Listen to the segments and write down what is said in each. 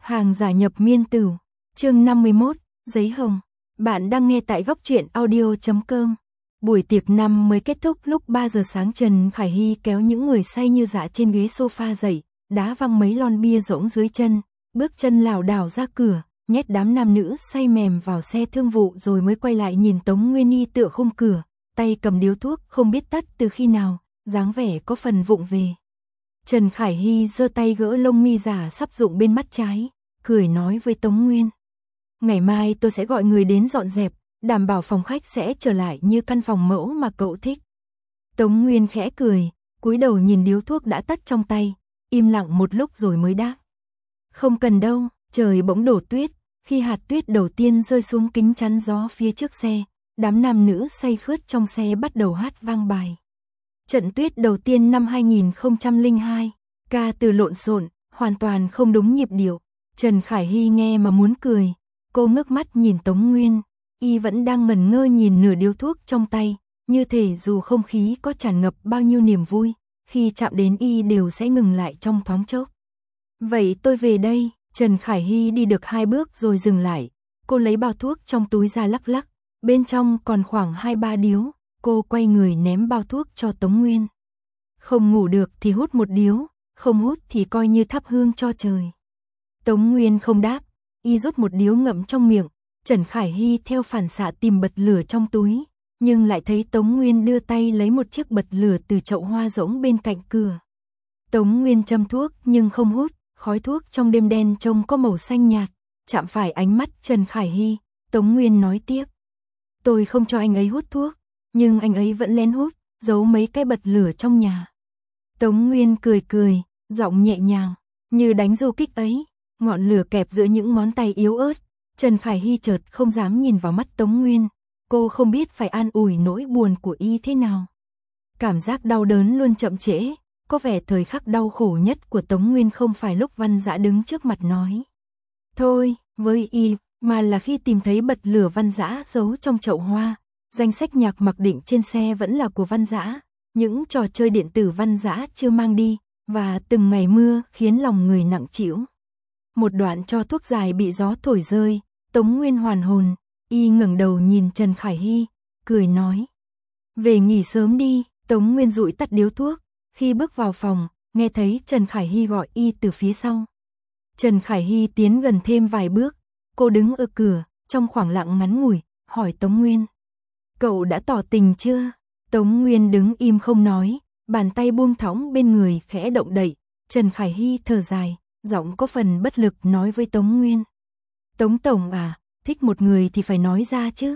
Hàng giả nhập miên tử, chương 51, giấy hồng. Bạn đang nghe tại góc truyện audio.com. Buổi tiệc năm mới kết thúc lúc 3 giờ sáng. Trần Khải Hy kéo những người say như dạ trên ghế sofa dậy, đá văng mấy lon bia rỗng dưới chân, bước chân lảo đảo ra cửa, nhét đám nam nữ say mềm vào xe thương vụ rồi mới quay lại nhìn Tống Nguyên Y tựa khung cửa, tay cầm điếu thuốc không biết tắt từ khi nào, dáng vẻ có phần vụng về. Trần Khải Hy giơ tay gỡ lông mi giả sắp rụng bên mắt trái, cười nói với Tống Nguyên. Ngày mai tôi sẽ gọi người đến dọn dẹp, đảm bảo phòng khách sẽ trở lại như căn phòng mẫu mà cậu thích. Tống Nguyên khẽ cười, cúi đầu nhìn điếu thuốc đã tắt trong tay, im lặng một lúc rồi mới đáp. Không cần đâu. Trời bỗng đổ tuyết, khi hạt tuyết đầu tiên rơi xuống kính chắn gió phía trước xe, đám nam nữ say khướt trong xe bắt đầu hát vang bài. Trận tuyết đầu tiên năm 2002, ca từ lộn xộn, hoàn toàn không đúng nhịp điệu. Trần Khải Hy nghe mà muốn cười, cô ngước mắt nhìn Tống Nguyên, y vẫn đang ngẩn ngơ nhìn nửa điếu thuốc trong tay, như thể dù không khí có tràn ngập bao nhiêu niềm vui, khi chạm đến y đều sẽ ngừng lại trong thoáng chốc. Vậy tôi về đây. Trần Khải Hy đi được 2 bước rồi dừng lại, cô lấy bao thuốc trong túi ra lắc lắc, bên trong còn khoảng 2-3 điếu, cô quay người ném bao thuốc cho Tống Nguyên. Không ngủ được thì hút một điếu, không hút thì coi như thắp hương cho trời. Tống Nguyên không đáp, y rút một điếu ngậm trong miệng, Trần Khải Hy theo phản xạ tìm bật lửa trong túi, nhưng lại thấy Tống Nguyên đưa tay lấy một chiếc bật lửa từ chậu hoa rỗng bên cạnh cửa. Tống Nguyên châm thuốc nhưng không hút. Khói thuốc trong đêm đen trông có màu xanh nhạt, chạm phải ánh mắt Trần Khải Hy, Tống Nguyên nói tiếp. Tôi không cho anh ấy hút thuốc, nhưng anh ấy vẫn lén hút, giấu mấy cái bật lửa trong nhà. Tống Nguyên cười cười, giọng nhẹ nhàng, như đánh du kích ấy, ngọn lửa kẹp giữa những ngón tay yếu ớt. Trần Khải Hy chợt không dám nhìn vào mắt Tống Nguyên, cô không biết phải an ủi nỗi buồn của y thế nào. Cảm giác đau đớn luôn chậm trễ. Có vẻ thời khắc đau khổ nhất của Tống Nguyên không phải lúc Văn Dã đứng trước mặt nói thôi với y, mà là khi tìm thấy bật lửa Văn Dã giấu trong chậu hoa. Danh sách nhạc mặc định trên xe vẫn là của Văn Dã, những trò chơi điện tử Văn Dã chưa mang đi, và từng ngày mưa khiến lòng người nặng trĩu. Một đoạn cho thuốc dài bị gió thổi rơi, Tống Nguyên hoàn hồn, y ngẩng đầu nhìn Trần Khải Hy, cười nói. Về nghỉ sớm đi. Tống Nguyên dụi tắt điếu thuốc. Khi bước vào phòng, nghe thấy Trần Khải Hy gọi y từ phía sau. Trần Khải Hy tiến gần thêm vài bước, cô đứng ở cửa, trong khoảng lặng ngắn ngủi, hỏi Tống Nguyên. Cậu đã tỏ tình chưa? Tống Nguyên đứng im không nói, bàn tay buông thõng bên người khẽ động đậy. Trần Khải Hy thở dài, giọng có phần bất lực nói với Tống Nguyên. Tống Tổng à, thích một người thì phải nói ra chứ.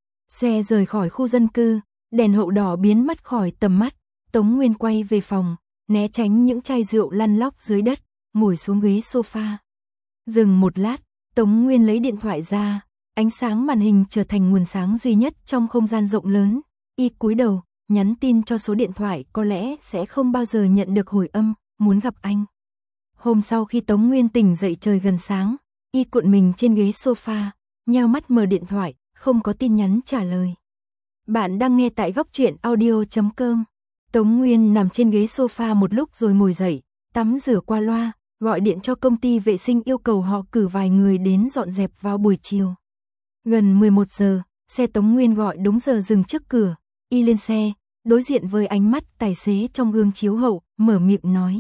Xe rời khỏi khu dân cư, đèn hậu đỏ biến mất khỏi tầm mắt. Tống Nguyên quay về phòng, né tránh những chai rượu lăn lóc dưới đất, ngồi xuống ghế sofa. Dừng một lát, Tống Nguyên lấy điện thoại ra, ánh sáng màn hình trở thành nguồn sáng duy nhất trong không gian rộng lớn. Y cúi đầu, nhắn tin cho số điện thoại có lẽ sẽ không bao giờ nhận được hồi âm, muốn gặp anh. Hôm sau khi Tống Nguyên tỉnh dậy trời gần sáng, y cuộn mình trên ghế sofa, nheo mắt mở điện thoại, không có tin nhắn trả lời. Bạn đang nghe tại góc truyện audio.com. Tống Nguyên nằm trên ghế sofa một lúc rồi ngồi dậy, tắm rửa qua loa, gọi điện cho công ty vệ sinh yêu cầu họ cử vài người đến dọn dẹp vào buổi chiều. Gần 11 giờ, xe Tống Nguyên gọi đúng giờ dừng trước cửa, y lên xe, đối diện với ánh mắt tài xế trong gương chiếu hậu, mở miệng nói.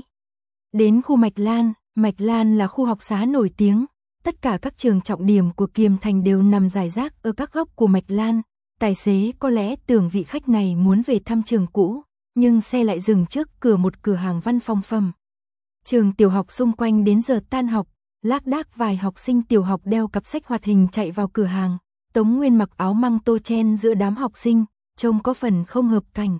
Đến khu Mạch Lan là khu học xá nổi tiếng, tất cả các trường trọng điểm của Kiềm Thành đều nằm rải rác ở các góc của Mạch Lan. Tài xế có lẽ tưởng vị khách này muốn về thăm trường cũ, nhưng xe lại dừng trước cửa một cửa hàng văn phòng phẩm. Trường tiểu học xung quanh đến giờ tan học, lác đác vài học sinh tiểu học đeo cặp sách hoạt hình chạy vào cửa hàng. Tống Nguyên mặc áo măng tô chen giữa đám học sinh, trông có phần không hợp cảnh.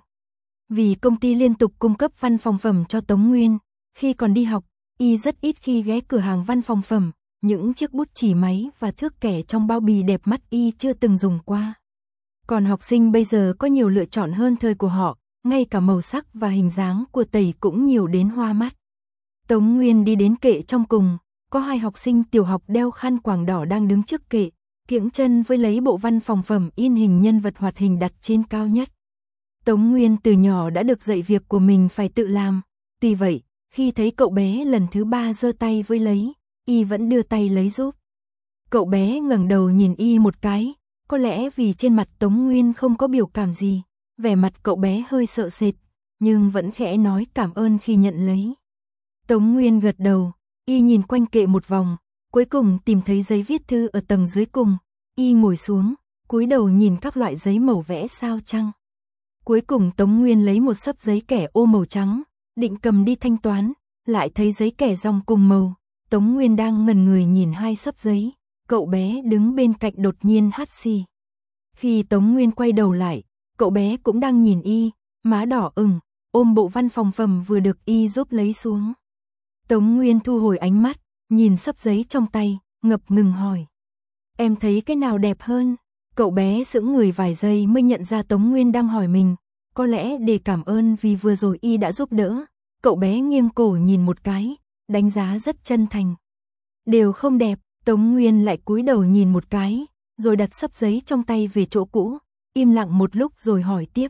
Vì công ty liên tục cung cấp văn phòng phẩm cho Tống Nguyên, khi còn đi học, y rất ít khi ghé cửa hàng văn phòng phẩm, những chiếc bút chì máy và thước kẻ trong bao bì đẹp mắt y chưa từng dùng qua. Còn học sinh bây giờ có nhiều lựa chọn hơn thời của họ, ngay cả màu sắc và hình dáng của tẩy cũng nhiều đến hoa mắt. Tống Nguyên đi đến kệ trong cùng, có 2 học sinh tiểu học đeo khăn quàng đỏ đang đứng trước kệ, kiễng chân với lấy bộ văn phòng phẩm in hình nhân vật hoạt hình đặt trên cao nhất. Tống Nguyên từ nhỏ đã được dạy việc của mình phải tự làm, tuy vậy, khi thấy cậu bé lần thứ 3 giơ tay với lấy, y vẫn đưa tay lấy giúp. Cậu bé ngẩng đầu nhìn y một cái, có lẽ vì trên mặt Tống Nguyên không có biểu cảm gì, vẻ mặt cậu bé hơi sợ sệt, nhưng vẫn khẽ nói cảm ơn khi nhận lấy. Tống Nguyên gật đầu, y nhìn quanh kệ một vòng, cuối cùng tìm thấy giấy viết thư ở tầng dưới cùng, y ngồi xuống, cúi đầu nhìn các loại giấy màu vẽ sao trăng. Cuối cùng Tống Nguyên lấy một xấp giấy kẻ ô màu trắng, định cầm đi thanh toán, lại thấy giấy kẻ dòng cùng màu. Tống Nguyên đang ngẩn người nhìn hai xấp giấy, cậu bé đứng bên cạnh đột nhiên hắt xì. Khi Tống Nguyên quay đầu lại, cậu bé cũng đang nhìn y, má đỏ ửng, ôm bộ văn phòng phẩm vừa được y giúp lấy xuống. Tống Nguyên thu hồi ánh mắt, nhìn xấp giấy trong tay, ngập ngừng hỏi. Em thấy cái nào đẹp hơn? Cậu bé sững người vài giây mới nhận ra Tống Nguyên đang hỏi mình, có lẽ để cảm ơn vì vừa rồi y đã giúp đỡ. Cậu bé nghiêng cổ nhìn một cái, đánh giá rất chân thành. Đều không đẹp, Tống Nguyên lại cúi đầu nhìn một cái, rồi đặt xấp giấy trong tay về chỗ cũ, im lặng một lúc rồi hỏi tiếp.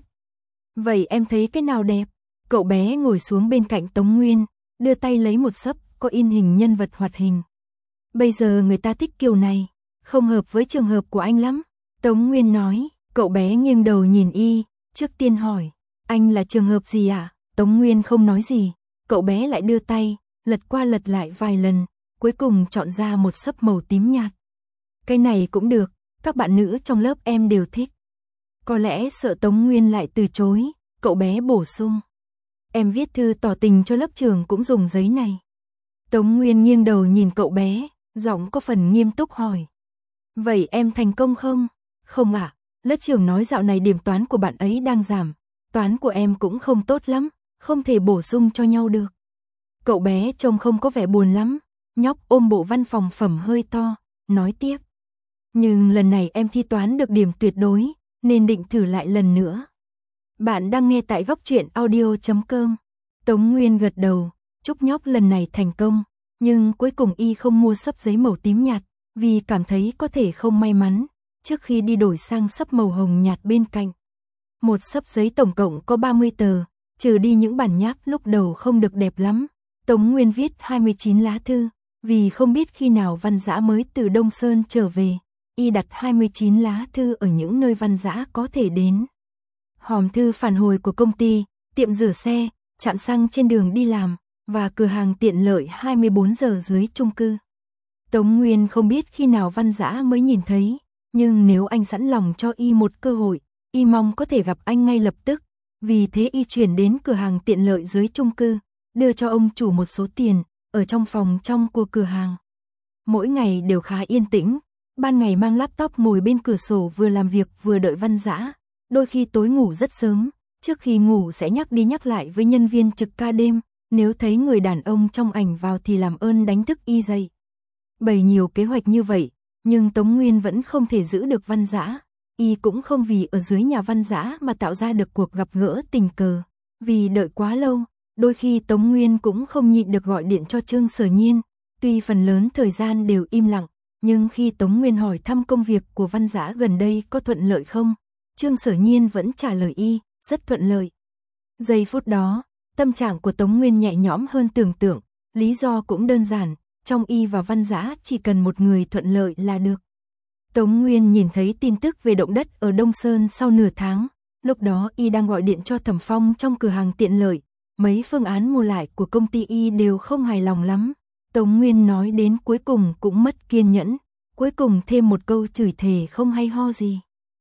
Vậy em thấy cái nào đẹp? Cậu bé ngồi xuống bên cạnh Tống Nguyên, đưa tay lấy một xấp có in hình nhân vật hoạt hình. Bây giờ người ta thích kiểu này, không hợp với trường hợp của anh lắm. Tống Nguyên nói, cậu bé nghiêng đầu nhìn y, trước tiên hỏi, anh là trường hợp gì ạ? Tống Nguyên không nói gì, cậu bé lại đưa tay, lật qua lật lại vài lần, cuối cùng chọn ra một xấp màu tím nhạt. Cái này cũng được, các bạn nữ trong lớp em đều thích. Có lẽ sợ Tống Nguyên lại từ chối, cậu bé bổ sung. Em viết thư tỏ tình cho lớp trưởng cũng dùng giấy này. Tống Nguyên nghiêng đầu nhìn cậu bé, giọng có phần nghiêm túc hỏi. Vậy em thành công không? Không ạ, lớp trưởng nói dạo này điểm toán của bạn ấy đang giảm, toán của em cũng không tốt lắm, không thể bổ sung cho nhau được. Cậu bé trông không có vẻ buồn lắm, nhóc ôm bộ văn phòng phẩm hơi to, nói tiếp. Nhưng lần này em thi toán được điểm tuyệt đối, nên định thử lại lần nữa. Bạn đang nghe tại góc truyện audio.com. Tống Nguyên gật đầu, chúc nhóc lần này thành công, nhưng cuối cùng y không mua xấp giấy màu tím nhạt, vì cảm thấy có thể không may mắn, trước khi đi đổi sang xấp màu hồng nhạt bên cạnh. Một xấp giấy tổng cộng có 30 tờ, trừ đi những bản nháp lúc đầu không được đẹp lắm. Tống Nguyên viết 29 lá thư, vì không biết khi nào Văn Dã mới từ Đông Sơn trở về, y đặt 29 lá thư ở những nơi Văn Dã có thể đến. Hòm thư phản hồi của công ty, tiệm rửa xe, trạm xăng trên đường đi làm, và cửa hàng tiện lợi 24 giờ dưới chung cư. Tống Nguyên không biết khi nào Văn Dã mới nhìn thấy, nhưng nếu anh sẵn lòng cho y một cơ hội, y mong có thể gặp anh ngay lập tức. Vì thế y chuyển đến cửa hàng tiện lợi dưới chung cư, đưa cho ông chủ một số tiền, ở trong phòng trong của cửa hàng. Mỗi ngày đều khá yên tĩnh, ban ngày mang laptop ngồi bên cửa sổ vừa làm việc vừa đợi Văn Dã, đôi khi tối ngủ rất sớm, trước khi ngủ sẽ nhắc đi nhắc lại với nhân viên trực ca đêm, nếu thấy người đàn ông trong ảnh vào thì làm ơn đánh thức y dậy. Bày nhiều kế hoạch như vậy, nhưng Tống Nguyên vẫn không thể giữ được Văn Dã. Y cũng không vì ở dưới nhà Văn Dã mà tạo ra được cuộc gặp gỡ tình cờ, vì đợi quá lâu, đôi khi Tống Nguyên cũng không nhịn được gọi điện cho Trương Sở Nhiên, tuy phần lớn thời gian đều im lặng, nhưng khi Tống Nguyên hỏi thăm công việc của Văn Dã gần đây có thuận lợi không, Trương Sở Nhiên vẫn trả lời y, rất thuận lợi. Giây phút đó, tâm trạng của Tống Nguyên nhẹ nhõm hơn tưởng tượng, lý do cũng đơn giản, trong y và Văn Dã chỉ cần một người thuận lợi là được. Tống Nguyên nhìn thấy tin tức về động đất ở Đông Sơn sau nửa tháng, lúc đó y đang gọi điện cho Thẩm Phong trong cửa hàng tiện lợi, mấy phương án mua lại của công ty y đều không hài lòng lắm. Tống Nguyên nói đến cuối cùng cũng mất kiên nhẫn, cuối cùng thêm một câu chửi thề không hay ho gì.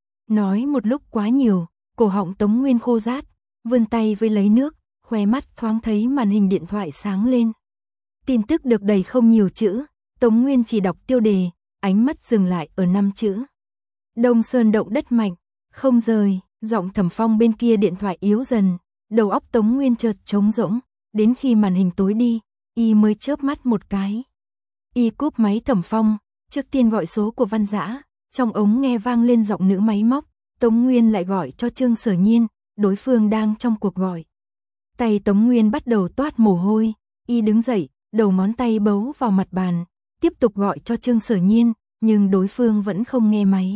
Nói một lúc quá nhiều, cổ họng Tống Nguyên khô rát, vươn tay với lấy nước, khóe mắt thoáng thấy màn hình điện thoại sáng lên. Tin tức được đầy không nhiều chữ, Tống Nguyên chỉ đọc tiêu đề, ánh mắt dừng lại ở 5 chữ. Đông Sơn động đất mạnh, không rời, giọng Thẩm Phong bên kia điện thoại yếu dần, đầu óc Tống Nguyên chợt trống rỗng, đến khi màn hình tối đi, y mới chớp mắt một cái. Y cúp máy Thẩm Phong, trước tiên gọi số của Văn Dã, trong ống nghe vang lên giọng nữ máy móc, Tống Nguyên lại gọi cho Trương Sở Nhiên, đối phương đang trong cuộc gọi. Tay Tống Nguyên bắt đầu toát mồ hôi, y đứng dậy, đầu ngón tay bấu vào mặt bàn, tiếp tục gọi cho Trương Sở Nhiên, nhưng đối phương vẫn không nghe máy.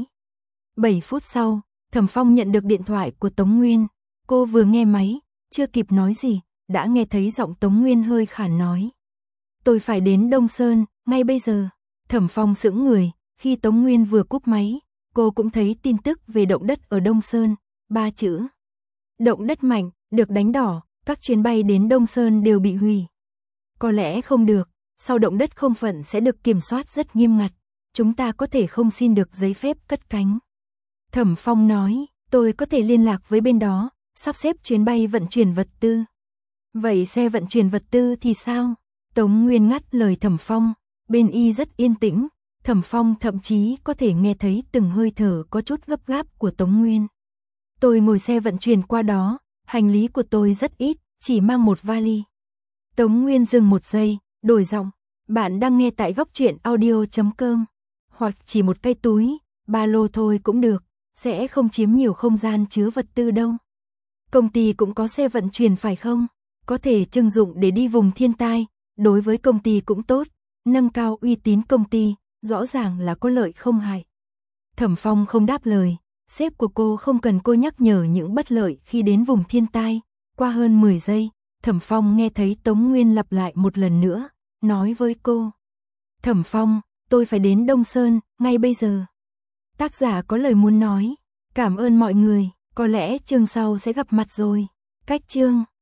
7 phút sau, Thẩm Phong nhận được điện thoại của Tống Nguyên, cô vừa nghe máy, chưa kịp nói gì, đã nghe thấy giọng Tống Nguyên hơi khản nói. tôi phải đến Đông Sơn, ngay bây giờ. Thẩm Phong sững người, khi Tống Nguyên vừa cúp máy, cô cũng thấy tin tức về động đất ở Đông Sơn, 3 chữ. Động đất mạnh, được đánh đỏ, các chuyến bay đến Đông Sơn đều bị hủy. Có lẽ không được, sau động đất không phận sẽ được kiểm soát rất nghiêm ngặt, chúng ta có thể không xin được giấy phép cất cánh. Thẩm Phong nói, tôi có thể liên lạc với bên đó, sắp xếp chuyến bay vận chuyển vật tư. Vậy xe vận chuyển vật tư thì sao? Tống Nguyên ngắt lời Thẩm Phong, bên y rất yên tĩnh, Thẩm Phong thậm chí có thể nghe thấy từng hơi thở có chút gấp gáp của Tống Nguyên. Tôi ngồi xe vận chuyển qua đó, hành lý của tôi rất ít, chỉ mang một vali. Tống Nguyên dừng một giây, đổi giọng, bạn đang nghe tại góc truyện audio.com, hoặc chỉ một cái túi, ba lô thôi cũng được, sẽ không chiếm nhiều không gian chứa vật tư đâu. Công ty cũng có xe vận chuyển phải không? Có thể trưng dụng để đi vùng thiên tai, đối với công ty cũng tốt, nâng cao uy tín công ty, rõ ràng là có lợi không hại. Thẩm Phong không đáp lời, sếp của cô không cần cô nhắc nhở những bất lợi khi đến vùng thiên tai. Qua hơn 10 giây, Thẩm Phong nghe thấy Tống Nguyên lặp lại một lần nữa, nói với cô. Thẩm Phong, tôi phải đến Đông Sơn, ngay bây giờ. Tác giả có lời muốn nói, cảm ơn mọi người, có lẽ chương sau sẽ gặp mặt rồi. Cách chương